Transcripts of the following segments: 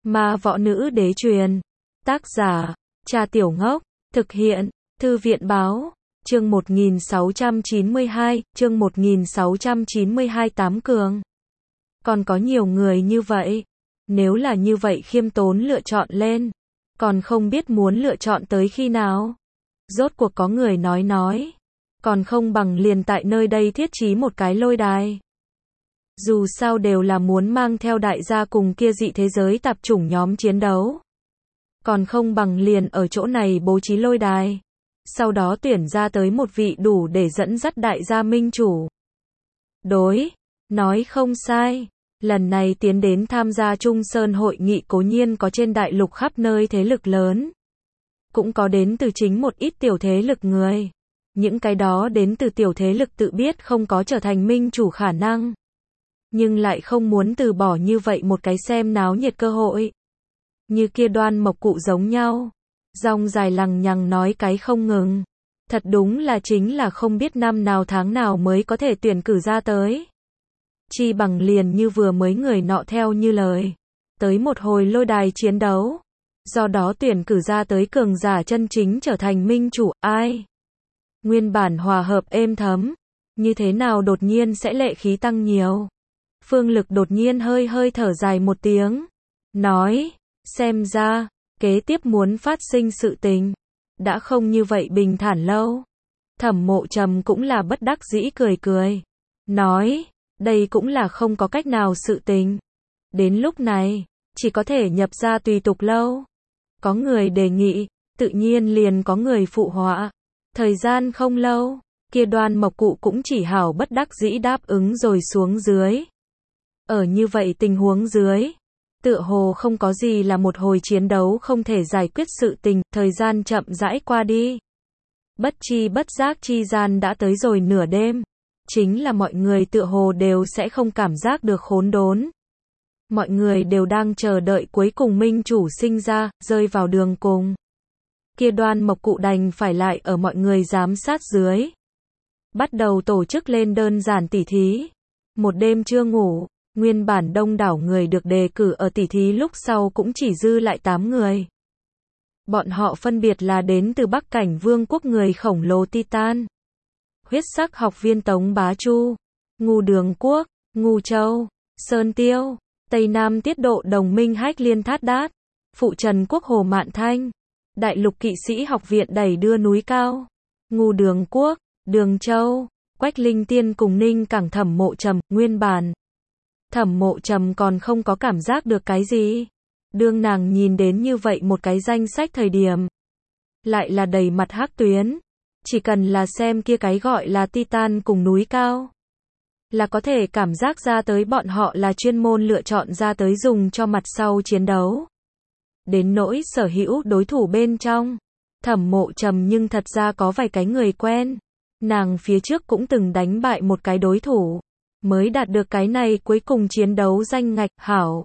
Ma võ nữ đế truyền. Tác giả, Cha Tiểu Ngốc. Thực hiện, Thư viện báo. Chương 1692, chương 1692 Tám Cường. Còn có nhiều người như vậy. Nếu là như vậy khiêm tốn lựa chọn lên. Còn không biết muốn lựa chọn tới khi nào. Rốt cuộc có người nói. Còn không bằng liền tại nơi đây thiết trí một cái lôi đài. Dù sao đều là muốn mang theo đại gia cùng kia dị thế giới tạp chủng nhóm chiến đấu. Còn không bằng liền ở chỗ này bố trí lôi đài. Sau đó tuyển ra tới một vị đủ để dẫn dắt đại gia minh chủ. Đối, nói không sai. Lần này tiến đến tham gia Trung Sơn hội nghị cố nhiên có trên đại lục khắp nơi thế lực lớn. Cũng có đến từ chính một ít tiểu thế lực người. Những cái đó đến từ tiểu thế lực tự biết không có trở thành minh chủ khả năng. Nhưng lại không muốn từ bỏ như vậy một cái xem náo nhiệt cơ hội. Như kia Đoan Mộc Cụ giống nhau. Rong dài lằng nhằng nói cái không ngừng. Thật đúng là chính là không biết năm nào tháng nào mới có thể tuyển cử ra tới. Chi bằng liền như vừa mới người nọ theo như lời. Tới một hồi lôi đài chiến đấu. Do đó tuyển cử ra tới cường giả chân chính trở thành minh chủ, ai? Nguyên bản hòa hợp êm thấm. Như thế nào đột nhiên sẽ lệ khí tăng nhiều. Phương Lực đột nhiên hơi thở dài một tiếng. Nói, xem ra, kế tiếp muốn phát sinh sự tình. Đã không như vậy bình thản lâu. Thẩm Mộ Trầm cũng là bất đắc dĩ cười. Nói, đây cũng là không có cách nào sự tình. Đến lúc này, chỉ có thể nhập ra tùy tục lâu. Có người đề nghị, tự nhiên liền có người phụ họa. Thời gian không lâu, kia Đoan Mộc Cụ cũng chỉ hảo bất đắc dĩ đáp ứng rồi xuống dưới. Ở như vậy tình huống dưới, tựa hồ không có gì là một hồi chiến đấu không thể giải quyết sự tình, thời gian chậm rãi qua đi. Bất chi bất giác chi gian đã tới rồi nửa đêm. Chính là mọi người tựa hồ đều sẽ không cảm giác được khốn đốn. Mọi người đều đang chờ đợi cuối cùng minh chủ sinh ra, rơi vào đường cùng. Kia Đoan Mộc Cụ đành phải lại ở mọi người giám sát dưới. Bắt đầu tổ chức lên đơn giản tỉ thí. Một đêm chưa ngủ, nguyên bản đông đảo người được đề cử ở tỉ thí lúc sau cũng chỉ dư lại 8 người. Bọn họ phân biệt là đến từ Bắc Cảnh Vương quốc người khổng lồ Titan. Huyết sắc học viên Tống Bá Chu, Ngu Đường Quốc, Ngu Châu, Sơn Tiêu, Tây Nam Tiết Độ Đồng Minh Hách Liên Thát Đát, Phụ Trần Quốc Hồ Mạn Thanh, Đại Lục Kỵ Sĩ Học viện Đẩy Đưa Núi Cao, Ngu Đường Quốc, Đường Châu, Quách Linh Tiên cùng Ninh Cảng Thẩm Mộ Trầm, nguyên bản. Thẩm Mộ Trầm còn không có cảm giác được cái gì. Đương nàng nhìn đến như vậy một cái danh sách thời điểm. Lại là đầy mặt hắc tuyến. Chỉ cần là xem kia cái gọi là Titan cùng núi cao. Là có thể cảm giác ra tới bọn họ là chuyên môn lựa chọn ra tới dùng cho mặt sau chiến đấu. Đến nỗi sở hữu đối thủ bên trong. Thẩm Mộ Trầm nhưng thật ra có vài cái người quen. Nàng phía trước cũng từng đánh bại một cái đối thủ. Mới đạt được cái này cuối cùng chiến đấu danh ngạch, hảo.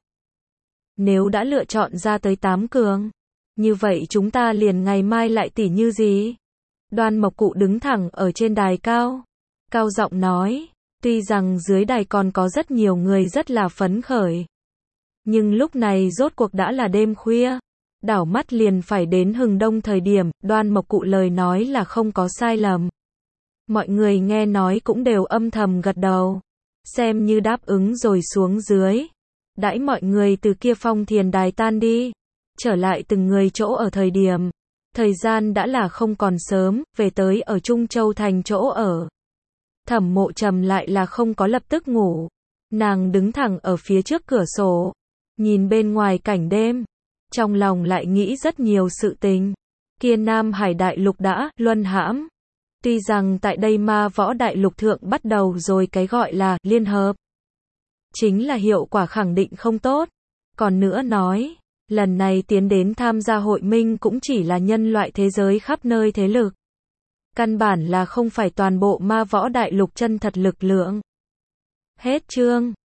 Nếu đã lựa chọn ra tới 8 cường. Như vậy chúng ta liền ngày mai lại tỉ như gì? Đoan Mộc Cụ đứng thẳng ở trên đài cao. Cao giọng nói. Tuy rằng dưới đài còn có rất nhiều người rất là phấn khởi. Nhưng lúc này rốt cuộc đã là đêm khuya. Đảo mắt liền phải đến hừng đông thời điểm. Đoan Mộc Cụ lời nói là không có sai lầm. Mọi người nghe nói cũng đều âm thầm gật đầu. Xem như đáp ứng rồi xuống dưới. Đãi mọi người từ kia phong thiền đài tan đi. Trở lại từng người chỗ ở thời điểm. Thời gian đã là không còn sớm, về tới ở Trung Châu thành chỗ ở. Thẩm Mộ Trầm lại là không có lập tức ngủ. Nàng đứng thẳng ở phía trước cửa sổ. Nhìn bên ngoài cảnh đêm. Trong lòng lại nghĩ rất nhiều sự tình. Kia Nam Hải Đại Lục đã luân hãm. Tuy rằng tại đây Ma Võ Đại Lục thượng bắt đầu rồi cái gọi là liên hợp. Chính là hiệu quả khẳng định không tốt. Còn nữa nói, lần này tiến đến tham gia hội minh cũng chỉ là nhân loại thế giới khắp nơi thế lực. Căn bản là không phải toàn bộ Ma Võ Đại Lục chân thật lực lượng. Hết chương.